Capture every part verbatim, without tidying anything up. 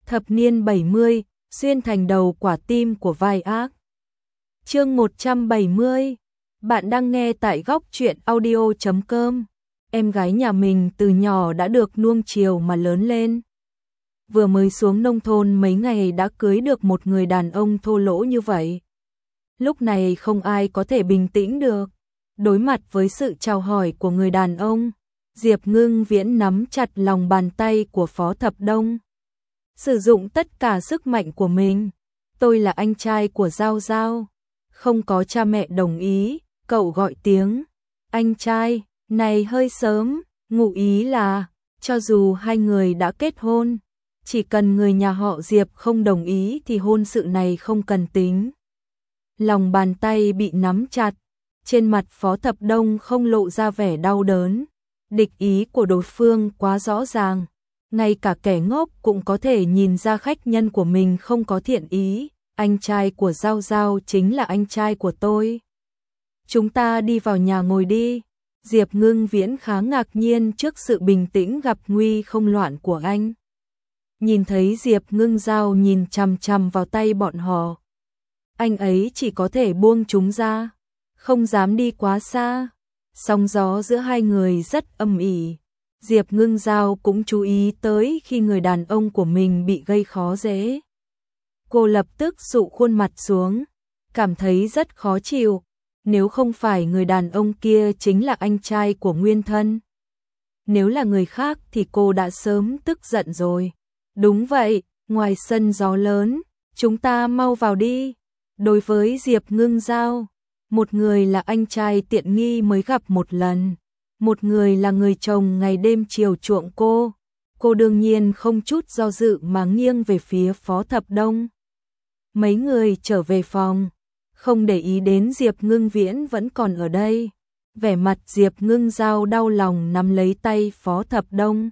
Thập niên bảy mươi, xuyên thành đầu quả tim của vai ác. Chương một trăm bảy mươi. Bạn đang nghe tại góc truyện audio chấm com. Em gái nhà mình từ nhỏ đã được nuông chiều mà lớn lên. Vừa mới xuống nông thôn mấy ngày đã cưới được một người đàn ông thô lỗ như vậy. Lúc này không ai có thể bình tĩnh được. Đối mặt với sự chào hỏi của người đàn ông, Diệp Ngưng Viễn nắm chặt lòng bàn tay của Phó Thập Đông. Sử dụng tất cả sức mạnh của mình. Tôi là anh trai của Giao Giao. Không có cha mẹ đồng ý, cậu gọi tiếng anh trai này hơi sớm, ngụ ý là cho dù hai người đã kết hôn, chỉ cần người nhà họ Diệp không đồng ý thì hôn sự này không cần tính. Lòng bàn tay bị nắm chặt, trên mặt Phó Thập Đông không lộ ra vẻ đau đớn. Địch ý của đối phương quá rõ ràng, ngay cả kẻ ngốc cũng có thể nhìn ra khách nhân của mình không có thiện ý. Anh trai của Giao Giao chính là anh trai của tôi. Chúng ta đi vào nhà ngồi đi. Diệp Ngưng Viễn khá ngạc nhiên trước sự bình tĩnh gặp nguy không loạn của anh. Nhìn thấy Diệp Ngưng Giao nhìn chằm chằm vào tay bọn họ, anh ấy chỉ có thể buông chúng ra, không dám đi quá xa. Sóng gió giữa hai người rất âm ỉ. Diệp Ngưng Giao cũng chú ý tới khi người đàn ông của mình bị gây khó dễ. Cô lập tức sụ khuôn mặt xuống, cảm thấy rất khó chịu. Nếu không phải người đàn ông kia chính là anh trai của nguyên thân, nếu là người khác thì cô đã sớm tức giận rồi. Đúng vậy, ngoài sân gió lớn, chúng ta mau vào đi. Đối với Diệp Ngưng Giao, một người là anh trai tiện nghi mới gặp một lần, một người là người chồng ngày đêm chiều chuộng cô. Cô đương nhiên không chút do dự mà nghiêng về phía Phó Thập Đông. Mấy người trở về phòng, không để ý đến Diệp Ngưng Viễn vẫn còn ở đây. Vẻ mặt Diệp Ngưng Giao đau lòng nắm lấy tay Phó Thập Đông.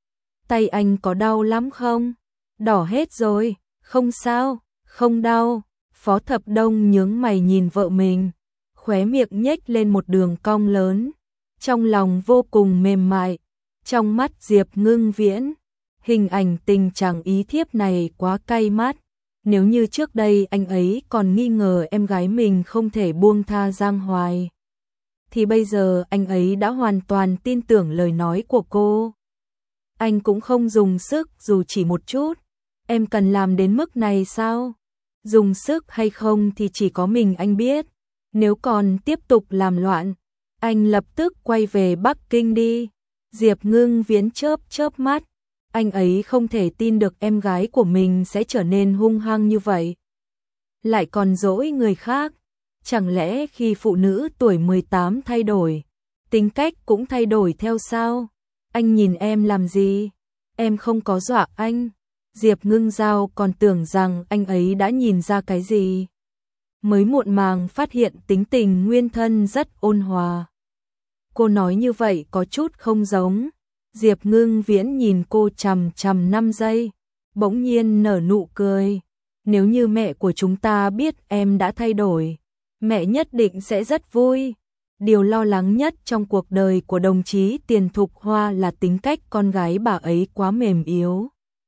Tay anh có đau lắm không? Đỏ hết rồi. Không sao, không đau. Phó Thập Đông nhướng mày nhìn vợ mình, khóe miệng nhếch lên một đường cong lớn, trong lòng vô cùng mềm mại. Trong mắt Diệp Ngưng Viễn, hình ảnh tình trạng ý thiếp này quá cay mắt. Nếu như trước đây anh ấy còn nghi ngờ em gái mình không thể buông tha Giang Hoài, thì bây giờ anh ấy đã hoàn toàn tin tưởng lời nói của cô. Anh cũng không dùng sức dù chỉ một chút. Em cần làm đến mức này sao? Dùng sức hay không thì chỉ có mình anh biết. Nếu còn tiếp tục làm loạn, anh lập tức quay về Bắc Kinh đi. Diệp Ngưng Viễn chớp chớp mắt. Anh ấy không thể tin được em gái của mình sẽ trở nên hung hăng như vậy, lại còn dỗi người khác. Chẳng lẽ khi phụ nữ tuổi mười tám thay đổi, tính cách cũng thay đổi theo sao? Anh nhìn em làm gì? Em không có dọa anh. Diệp Ngưng Giao còn tưởng rằng anh ấy đã nhìn ra cái gì, mới muộn màng phát hiện tính tình nguyên thân rất ôn hòa. Cô nói như vậy có chút không giống. Diệp Ngưng Viễn nhìn cô chằm chằm năm giây, bỗng nhiên nở nụ cười. Nếu như mẹ của chúng ta biết em đã thay đổi, mẹ nhất định sẽ rất vui. Điều lo lắng nhất trong cuộc đời của đồng chí Tiền Thục Hoa là tính cách con gái bà ấy quá mềm yếu,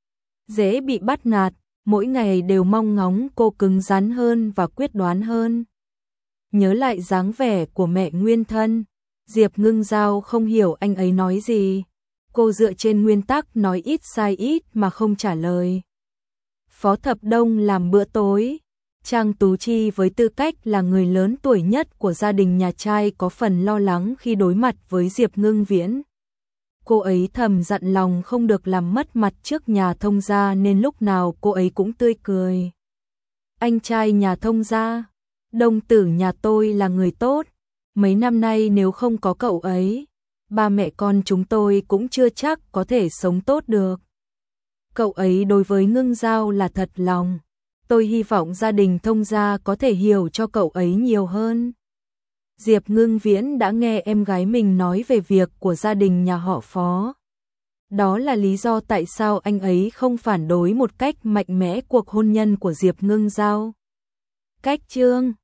dễ bị bắt nạt, mỗi ngày đều mong ngóng cô cứng rắn hơn và quyết đoán hơn. Nhớ lại dáng vẻ của mẹ nguyên thân, Diệp Ngưng Giao không hiểu anh ấy nói gì. Cô dựa trên nguyên tắc nói ít sai ít mà không trả lời. Phó Thập Đông làm bữa tối. Trang Tú Chi với tư cách là người lớn tuổi nhất của gia đình nhà trai có phần lo lắng khi đối mặt với Diệp Ngưng Viễn. Cô ấy thầm dặn lòng không được làm mất mặt trước nhà thông gia nên lúc nào cô ấy cũng tươi cười. Anh trai nhà thông gia, Đông tử nhà tôi là người tốt. Mấy năm nay nếu không có cậu ấy, ba mẹ con chúng tôi cũng chưa chắc có thể sống tốt được. Cậu ấy đối với Ngưng Giao là thật lòng. Tôi hy vọng gia đình thông gia có thể hiểu cho cậu ấy nhiều hơn. Diệp Ngưng Viễn đã nghe em gái mình nói về việc của gia đình nhà họ Phó. Đó là lý do tại sao anh ấy không phản đối một cách mạnh mẽ cuộc hôn nhân của Diệp Ngưng Giao. Cách chương